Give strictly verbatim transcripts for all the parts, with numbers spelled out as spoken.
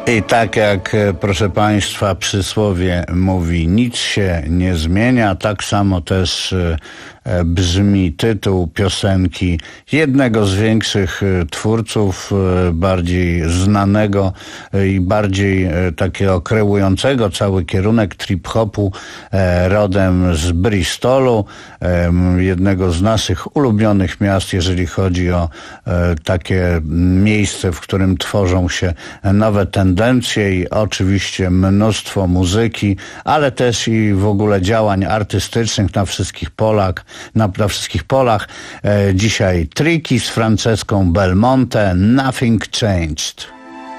I tak jak, proszę Państwa, przysłowie mówi, nic się nie zmienia, tak samo też brzmi tytuł piosenki jednego z większych twórców, bardziej znanego i bardziej takiego kreującego cały kierunek trip-hopu, rodem z Bristolu, jednego z naszych ulubionych miast, jeżeli chodzi o takie miejsce, w którym tworzą się nowe tendencje i oczywiście mnóstwo muzyki, ale też i w ogóle działań artystycznych na wszystkich polach, na, na wszystkich polach. E, dzisiaj Tricky z Franceską Belmonte, Nothing Changed.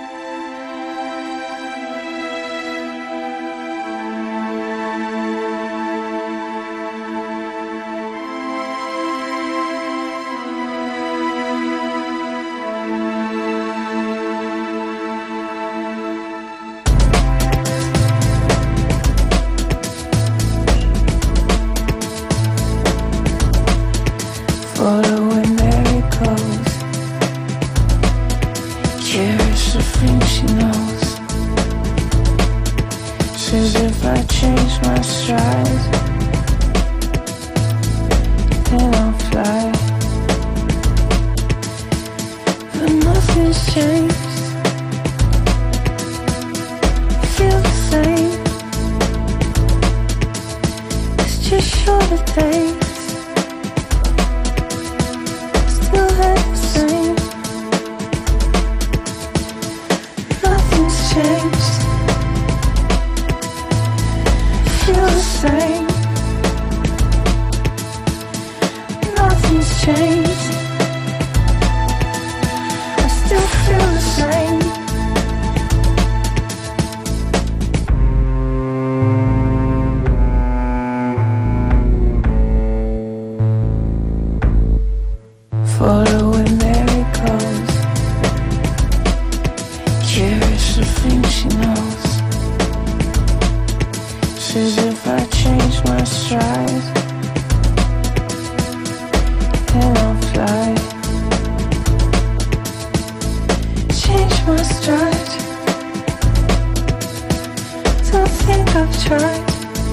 Following miracles, cherish the things she knows. Says if I change my stride, then I'll fly. But nothing's changed, feel the same. It's just shorter days. Nothing's changed. I still feel the same. Following miracles, cherish the things she knows. Says if I change my stride, then I'll fly. Change my stride. Don't think I've tried.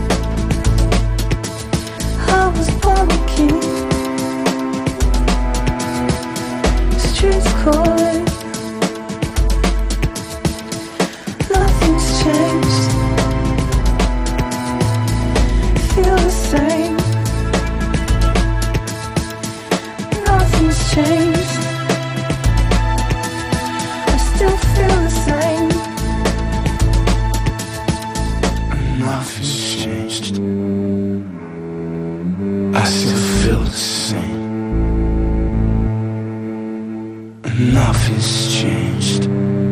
I was born a king. Streets calling. Nothing's changed. Feel the same. Nothing's changed. I still feel the same. Nothing's changed. I still feel the same. Nothing's changed.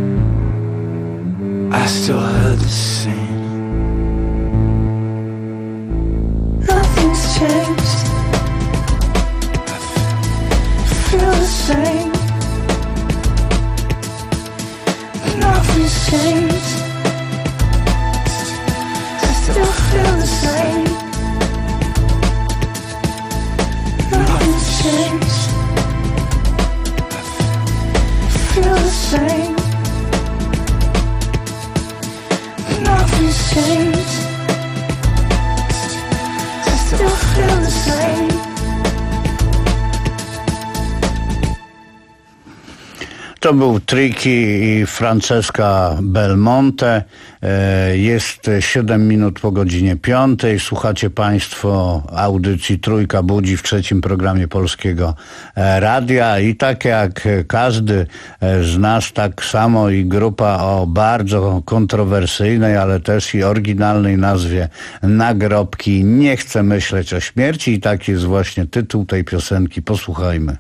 I still heard the same. Nothing's changed. Feel the same. Nothing's changed. I still feel the same. Nothing's changed. Feel the same. Nothing's changed. I still feel the same. To był Tricky i Francesca Belmonte. Jest siedem minut po godzinie piątej. Słuchacie Państwo audycji Trójka Budzi w trzecim programie Polskiego Radia. I tak jak każdy z nas, tak samo i grupa o bardzo kontrowersyjnej, ale też i oryginalnej nazwie Nagrobki nie chce myśleć o śmierci. I taki jest właśnie tytuł tej piosenki. Posłuchajmy.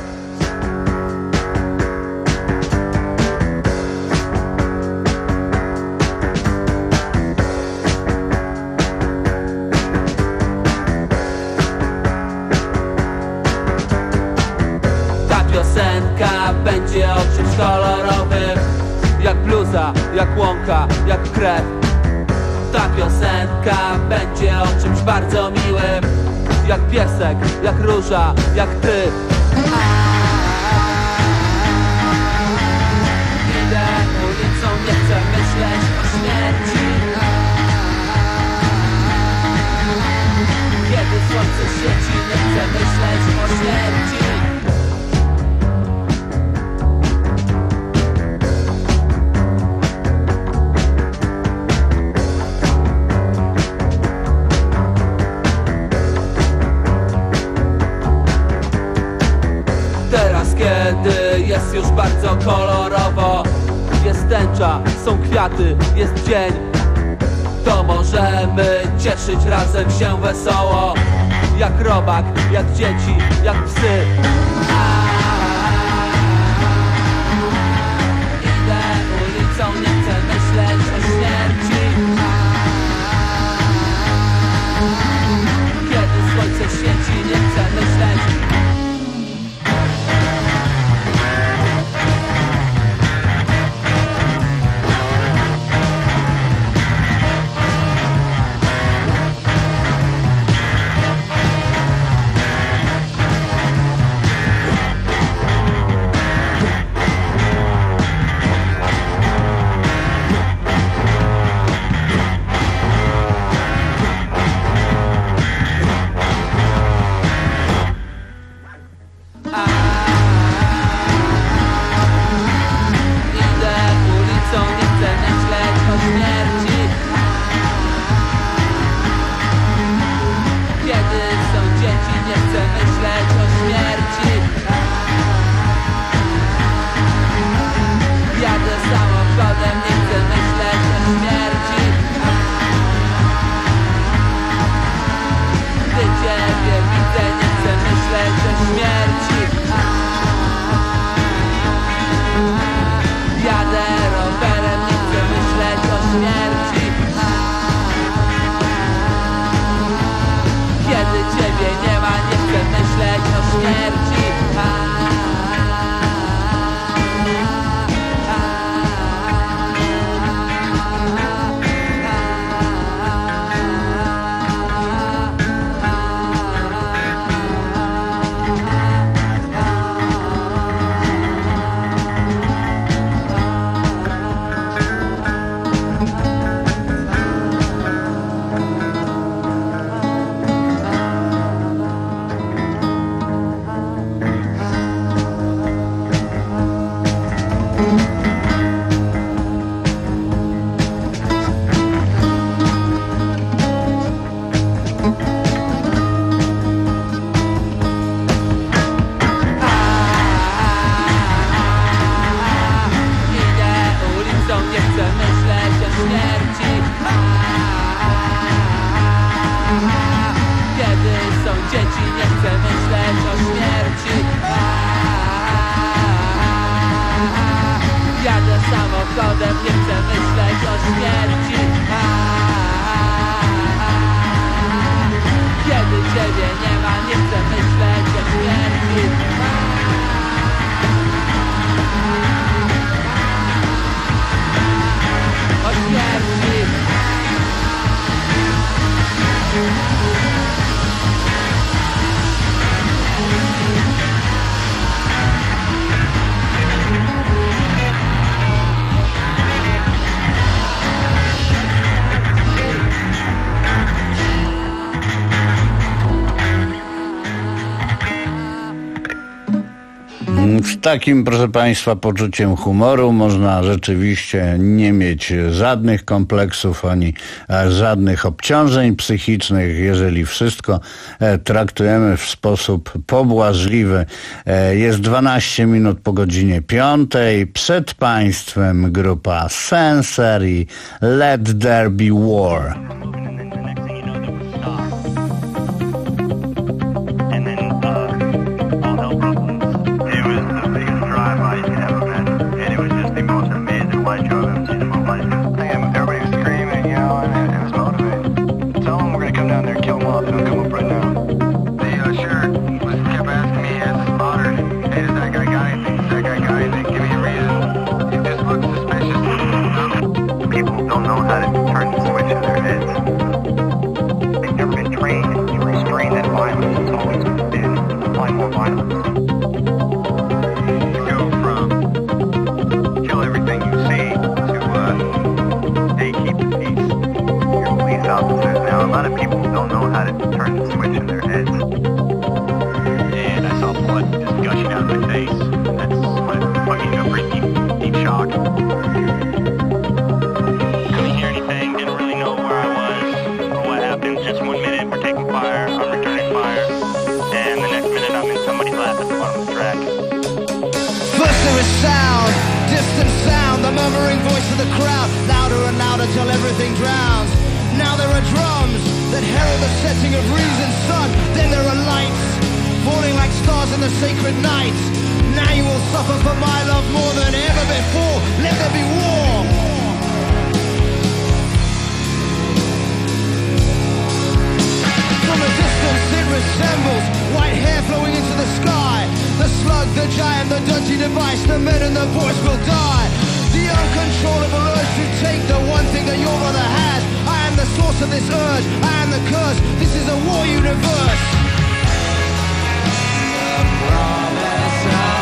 Będzie o czymś kolorowym, jak bluza, jak łąka, jak krew. Ta piosenka będzie o czymś bardzo miłym, jak piesek, jak róża, jak ty. Idę ulicą, nie chcę rozpoczęcza, są kwiaty, jest dzień. To możemy cieszyć razem się wesoło, jak robak, jak dzieci, jak psy. Idę ulicą, nie chcę myśleć o śmierci. Kiedy słońce świeci, nie chcę myśleć. Samochodem nie chcę myśleć o śmierci. Kiedy ciebie nie ma, nie chcę myśleć o śmierci. O śmierci. Z takim, proszę Państwa, poczuciem humoru można rzeczywiście nie mieć żadnych kompleksów ani żadnych obciążeń psychicznych, jeżeli wszystko traktujemy w sposób pobłażliwy. Jest dwanaście minut po godzinie piątej. Przed Państwem grupa Censer i Let There Be War. To the crowd, louder and louder till everything drowns. Now there are drums that herald the setting of reason's sun. Then there are lights falling like stars in the sacred night. Now you will suffer for my love more than ever before. Let there be war. From a distance it resembles white hair flowing into the sky. The slug, the giant, the dirty device, the men and the boys will die. The uncontrollable urge to take the one thing that your brother has. I am the source of this urge, I am the curse. This is a war universe. The promise of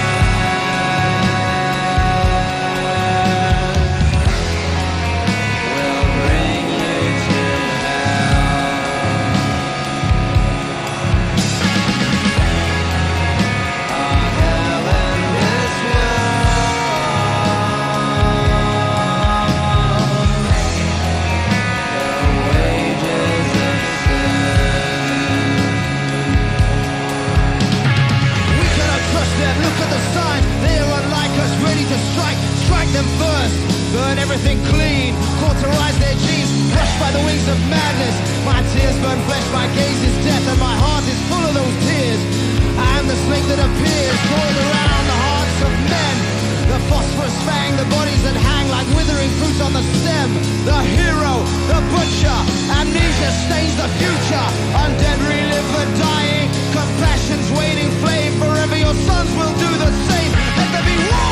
them first, burn everything clean, cauterize their genes, crushed by the wings of madness. My tears burn flesh, my gaze is death, and my heart is full of those tears. I am the snake that appears, coiled around the hearts of men. The phosphorus fang, the bodies that hang like withering fruits on the stem. The hero, the butcher, amnesia stains the future. Undead relive the dying, compassion's waiting flame. Forever your sons will do the same. Let there be war!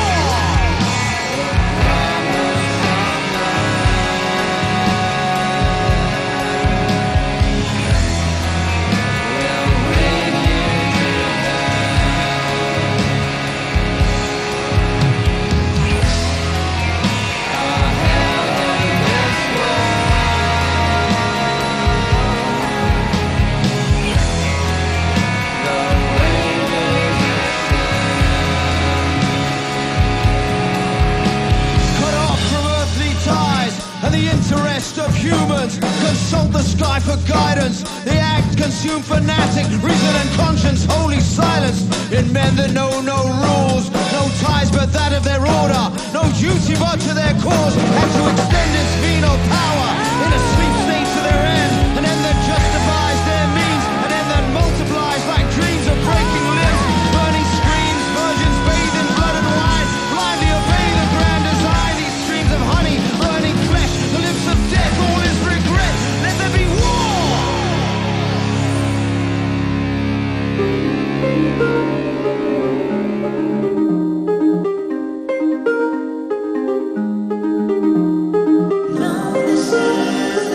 Humans consult the sky for guidance. They act, consume fanatic, reason and conscience wholly silenced. In men that know no rules, no ties but that of their order, no duty but to their cause, and to extend its venal power in a sleep state to their end, an end that justifies their means, an end that multiplies like dreams of breaking limbs, burning screams, virgins bathed in blood and wine, blindly obey the grand design. These streams of honey, burning flesh, the lips of death, all is regret. Let there be war! Now this is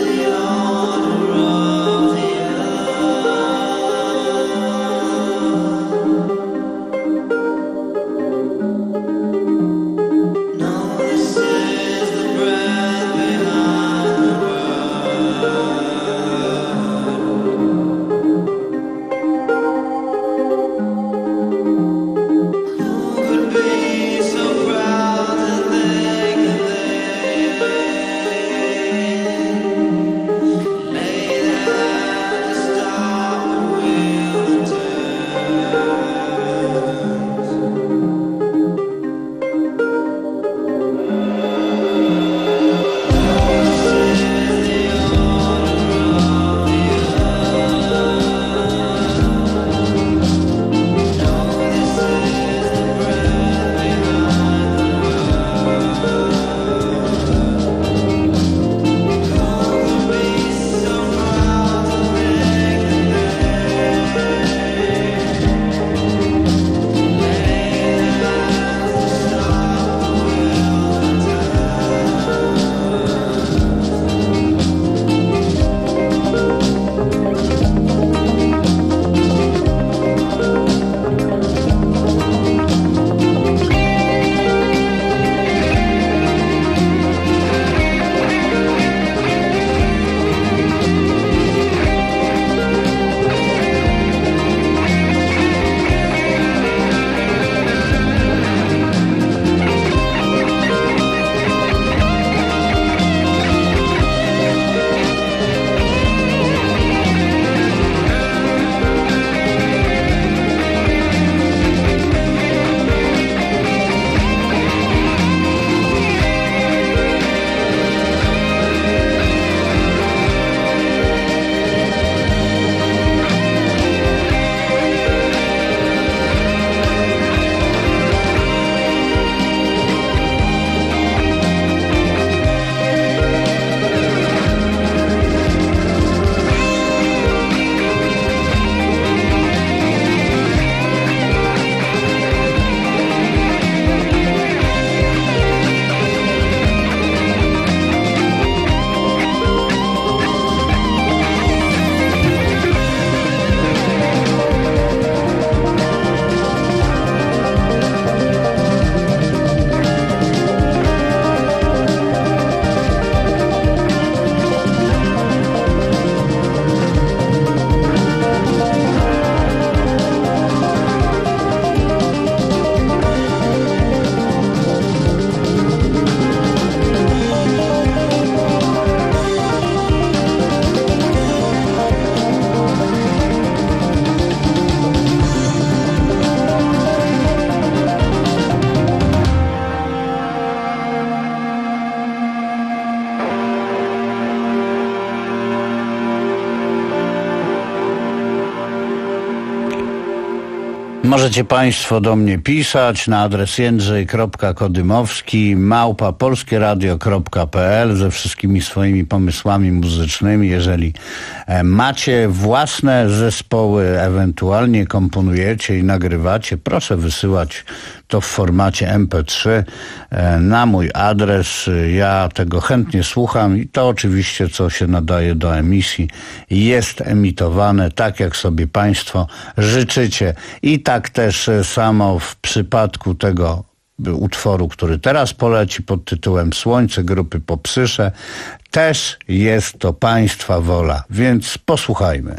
Możecie Państwo do mnie pisać na adres jędrzej kropka kodymowski małpa polskieradio kropka p l ze wszystkimi swoimi pomysłami muzycznymi. Jeżeli macie własne zespoły, ewentualnie komponujecie i nagrywacie, proszę wysyłać to w formacie em pe trzy na mój adres. Ja tego chętnie słucham i to oczywiście, co się nadaje do emisji, jest emitowane tak, jak sobie Państwo życzycie. I tak też samo w przypadku tego utworu, który teraz poleci pod tytułem Słońce grupy Popsysze, też jest to Państwa wola, więc posłuchajmy.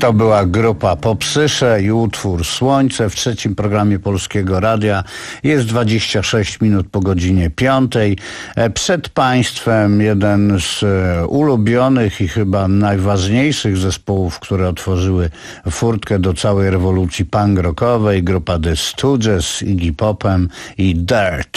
To była grupa Popsysze i utwór Słońce w trzecim programie Polskiego Radia. Jest dwadzieścia sześć minut po godzinie piątej. Przed Państwem jeden z ulubionych i chyba najważniejszych zespołów, które otworzyły furtkę do całej rewolucji punk rockowej. Grupa The Stooges z Iggy Popem i Dirt.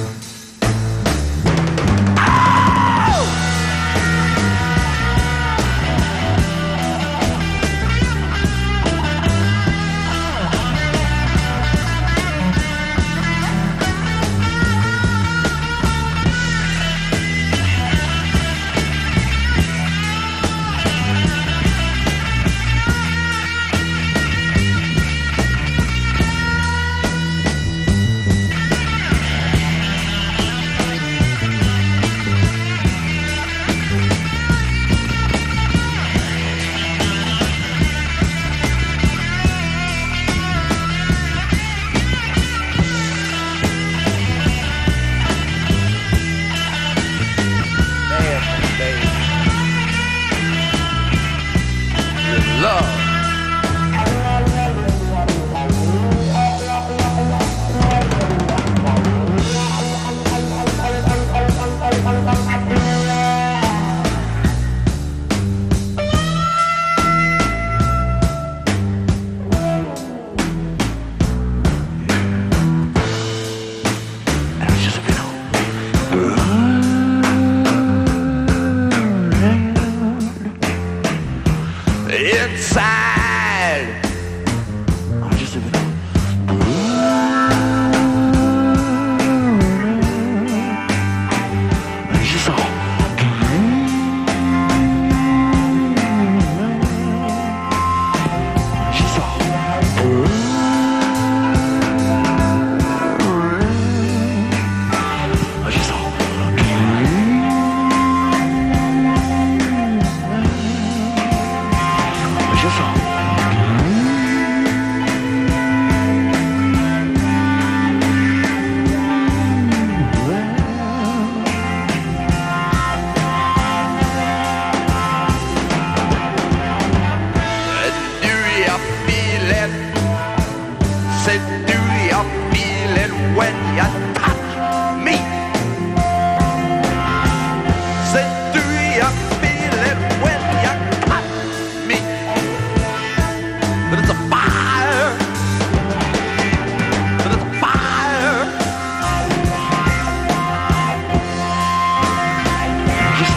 Oh! feel it when you touch me? Say, do you feel it when you touch me? That it's a fire. That it's a fire. Yes.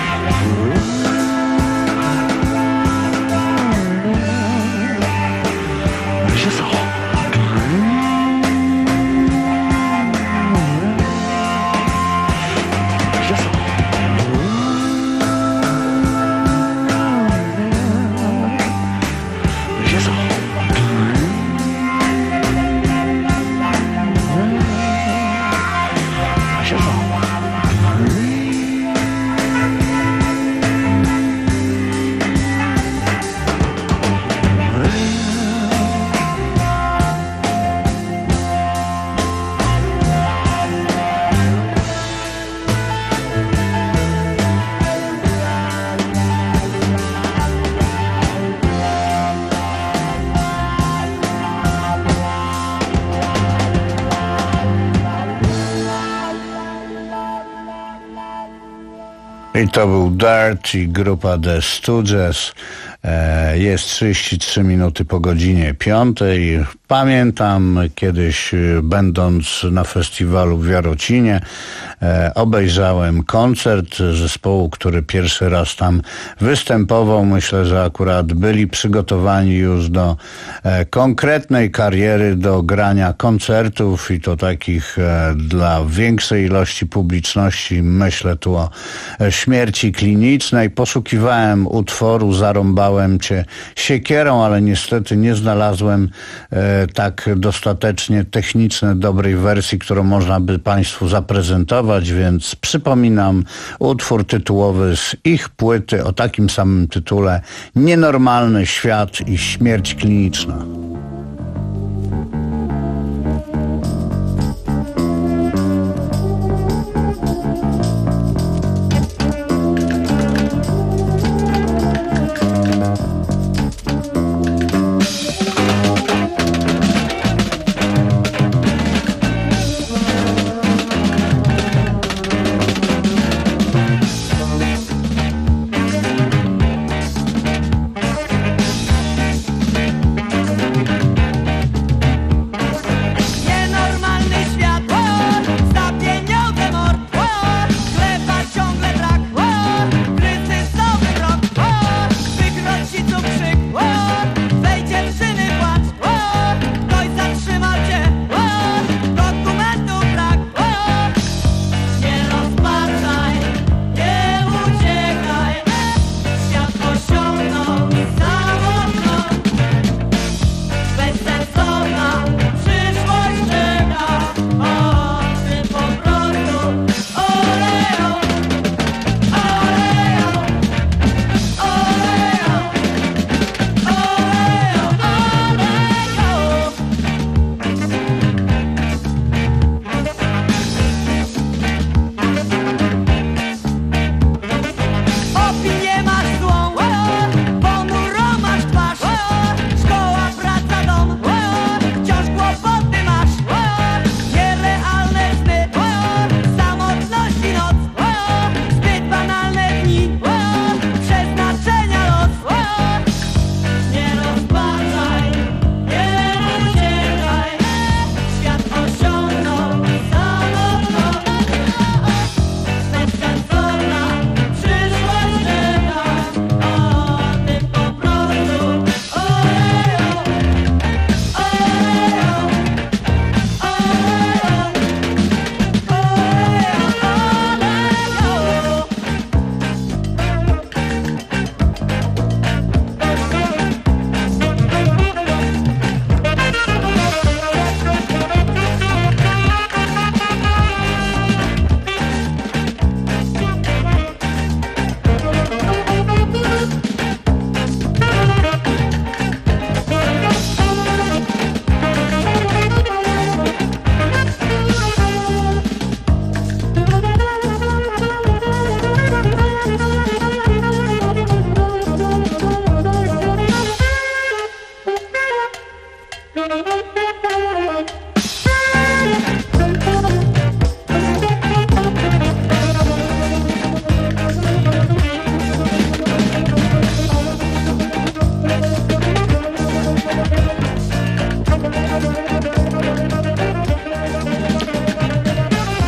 I to był Dirt i grupa The Stooges. Jest trzydzieści trzy minuty po godzinie piątej. Pamiętam kiedyś, będąc na festiwalu w Jarocinie, obejrzałem koncert zespołu, który pierwszy raz tam występował. Myślę, że akurat byli przygotowani już do konkretnej kariery, do grania koncertów i to takich dla większej ilości publiczności. Myślę tu o Śmierci klinicznej. Poszukiwałem utworu Zarąbałem cię siekierą, ale niestety nie znalazłem e, tak dostatecznie technicznie dobrej wersji, którą można by Państwu zaprezentować, więc przypominam utwór tytułowy z ich płyty o takim samym tytule: Nienormalny świat i śmierć kliniczna.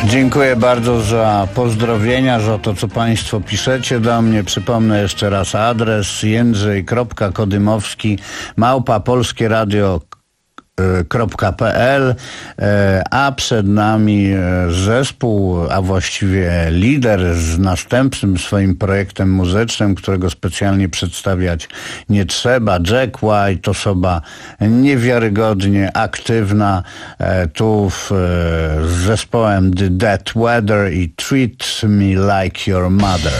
Dziękuję bardzo za pozdrowienia, za to, co Państwo piszecie do mnie. Przypomnę jeszcze raz adres: jędrzej kropka kodymowski małpa polskie radio kropka p l, a przed nami zespół, a właściwie lider z następnym swoim projektem muzycznym, którego specjalnie przedstawiać nie trzeba. Jack White, osoba niewiarygodnie aktywna, tu w, z zespołem The Dead Weather i Treat Me Like Your Mother.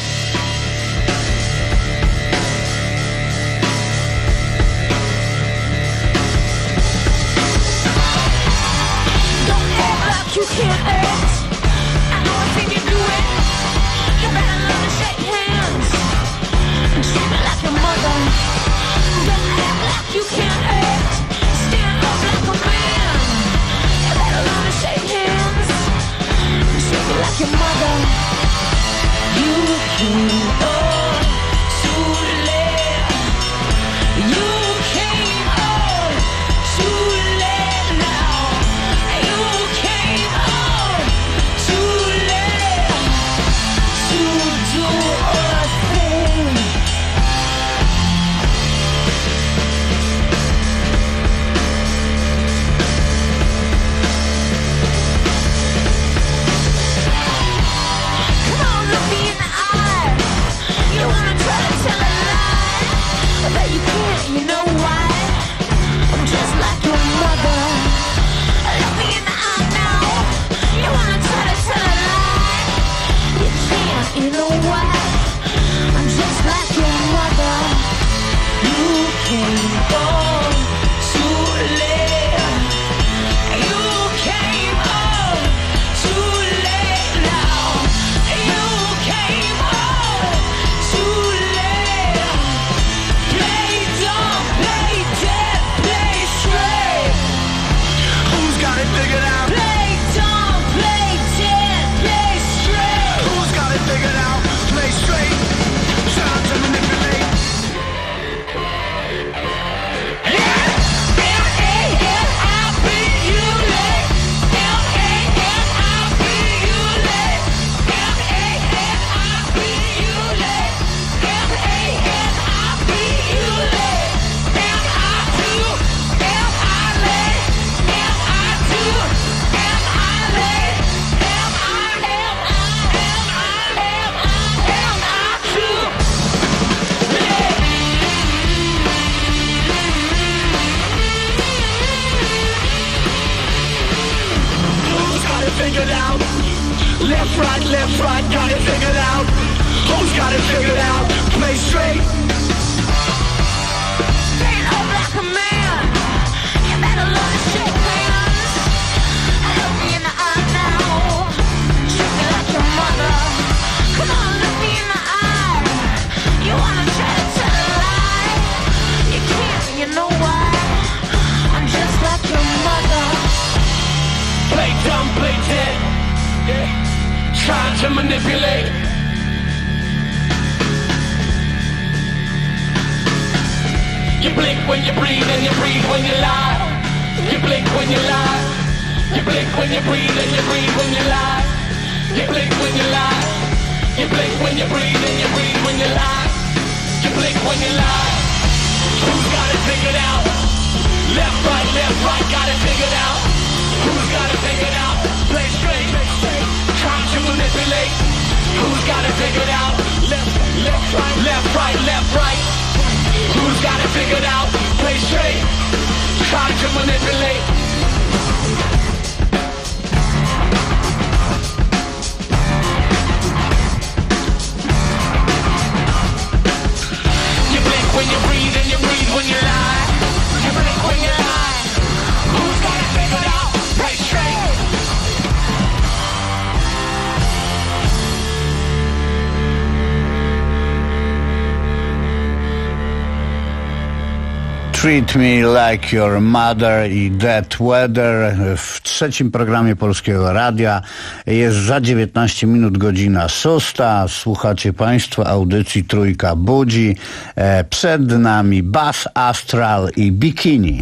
Treat Me Like Your Mother i Dead Weather w trzecim programie Polskiego Radia. Jest za dziewiętnaście minut godzina szósta. Słuchacie Państwo audycji Trójka Budzi. Przed nami Bass Astral i Bikini.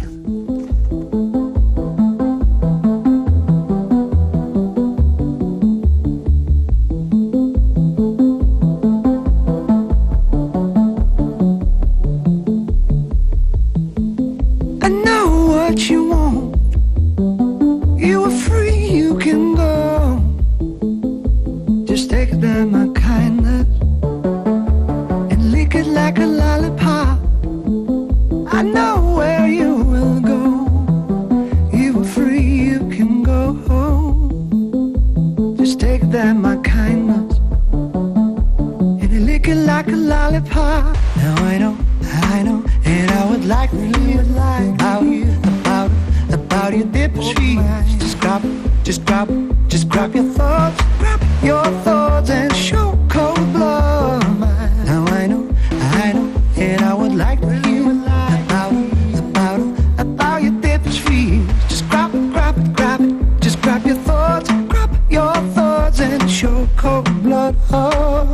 feet. Just grab, just grab, just grab your thoughts, grab your thoughts and show cold blood. Now I know, I know, and I would like to hear about, about, about your deepest fears. Just grab it, grab it, grab it. Just grab your thoughts, grab your thoughts and show cold blood. Oh.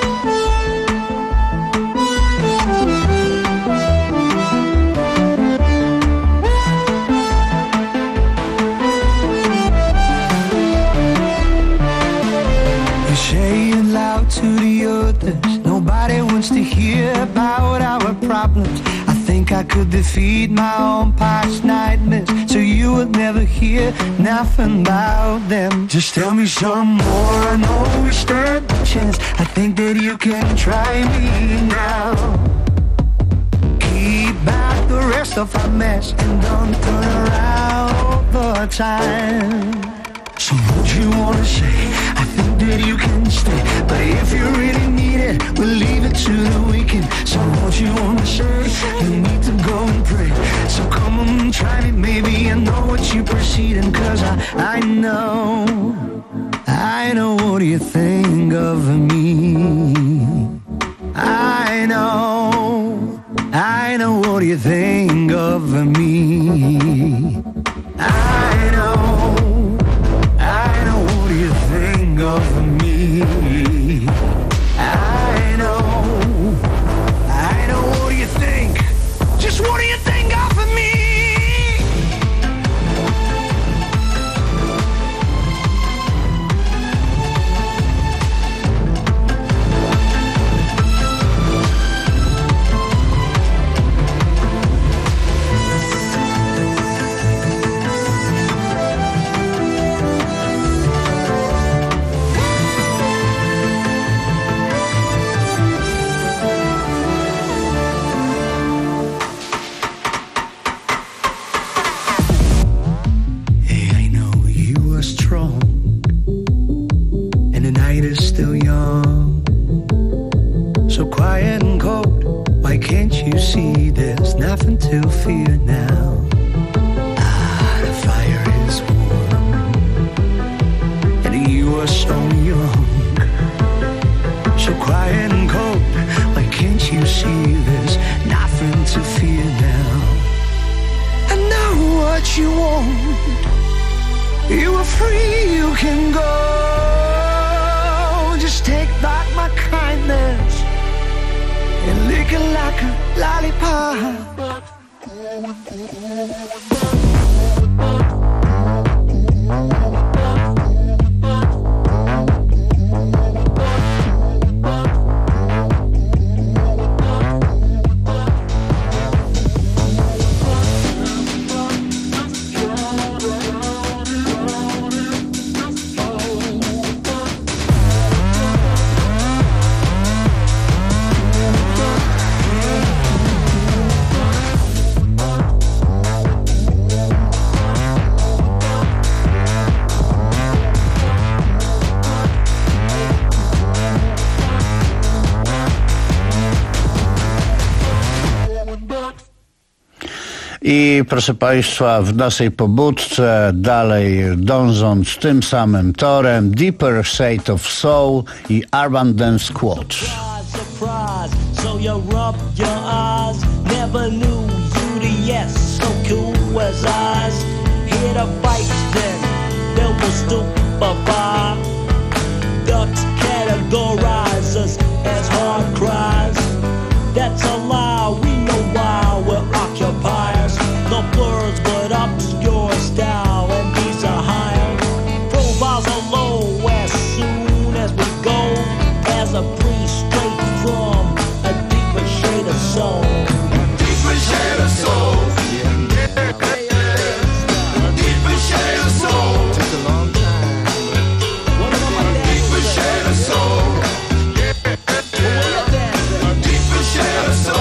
Saying loud to the others, nobody wants to hear about our problems. I think I could defeat my own past nightmares, so you would never hear nothing about them. Just tell me some more, I know we stand a chance. I think that you can try me now. Keep back the rest of our mess and don't turn around all the time. So what you wanna say? I think that you can stay, but if you really need it, we'll leave it to the weekend. So what you wanna say? You need to go and pray. So come on, try me, maybe I know what you're proceeding. Cause I, I know, I know what you think of me. I know, I know what you think of me. I know, I know what you think of me. I know, I know what do you think. Just what do you think of me? To fear now. Ah, the fire is warm, and you are so young, so quiet and cold. Why can't you see there's nothing to fear now? I know what you want. You are free, you can go. Just take back my kindness and lick it like a lollipop. I proszę Państwa, w naszej pobudce dalej dążąc tym samym torem, Deeper Shade of Soul i Urban Dance Squad. Surprise, so you rub your eyes. Never knew you the yes, so cool as eyes. Hit a bike then, they will stupefy. Ducks categorize us as hard cries. That's a lie, we know why we're occupiers. No blurs but obscure style, and these are higher. Profiles are low as soon as we go. As a breeze straight from a deeper shade of soul. Deeper shade of soul. Deeper shade of soul. Took a long time. Deeper shade of soul. Deeper shade of soul.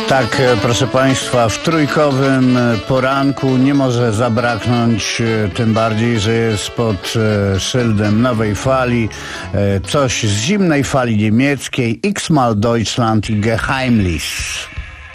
Tak, proszę Państwa, w trójkowym poranku nie może zabraknąć, tym bardziej, że jest pod szyldem nowej fali, coś z zimnej fali niemieckiej, X-Mal Deutschland i Geheimnis.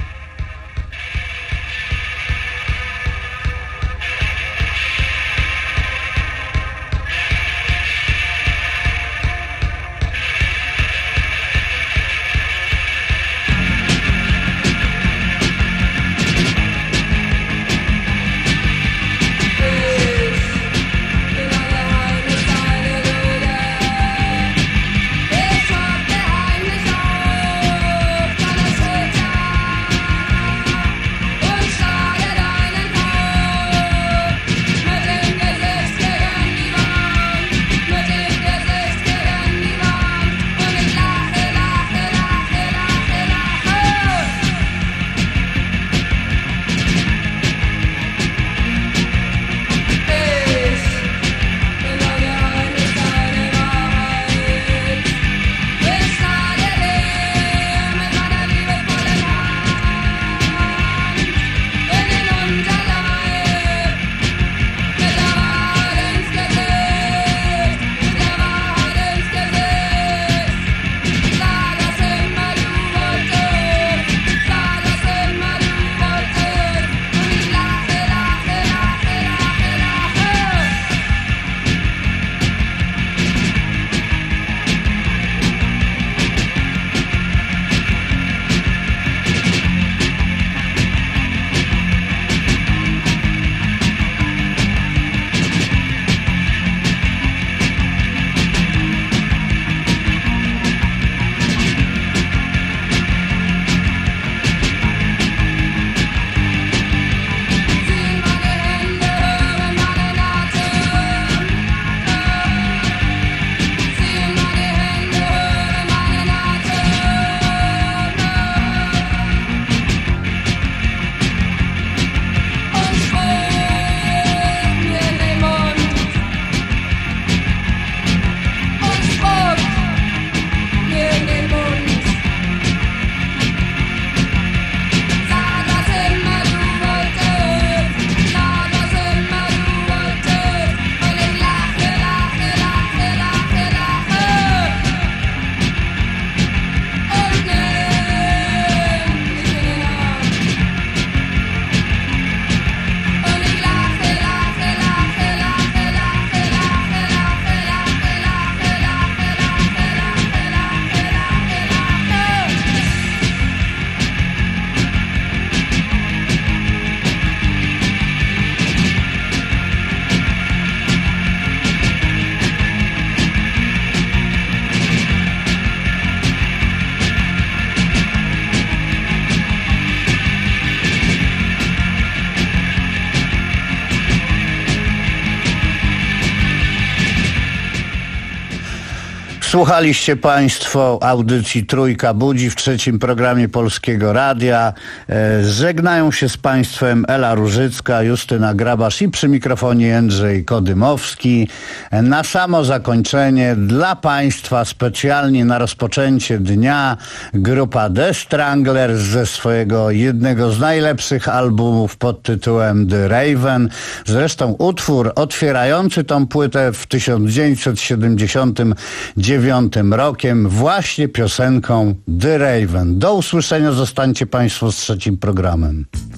Słuchaliście Państwo audycji Trójka Budzi w trzecim programie Polskiego Radia. Żegnają się z Państwem Ela Różycka, Justyna Grabasz i przy mikrofonie Jędrzej Kodymowski. Na samo zakończenie dla Państwa specjalnie na rozpoczęcie dnia grupa The Stranglers ze swojego jednego z najlepszych albumów pod tytułem The Raven. Zresztą utwór otwierający tą płytę w tysiąc dziewięćset siedemdziesiątym dziewiątym rokiem właśnie piosenką The Raven. Do usłyszenia, zostańcie Państwo z trzecim programem.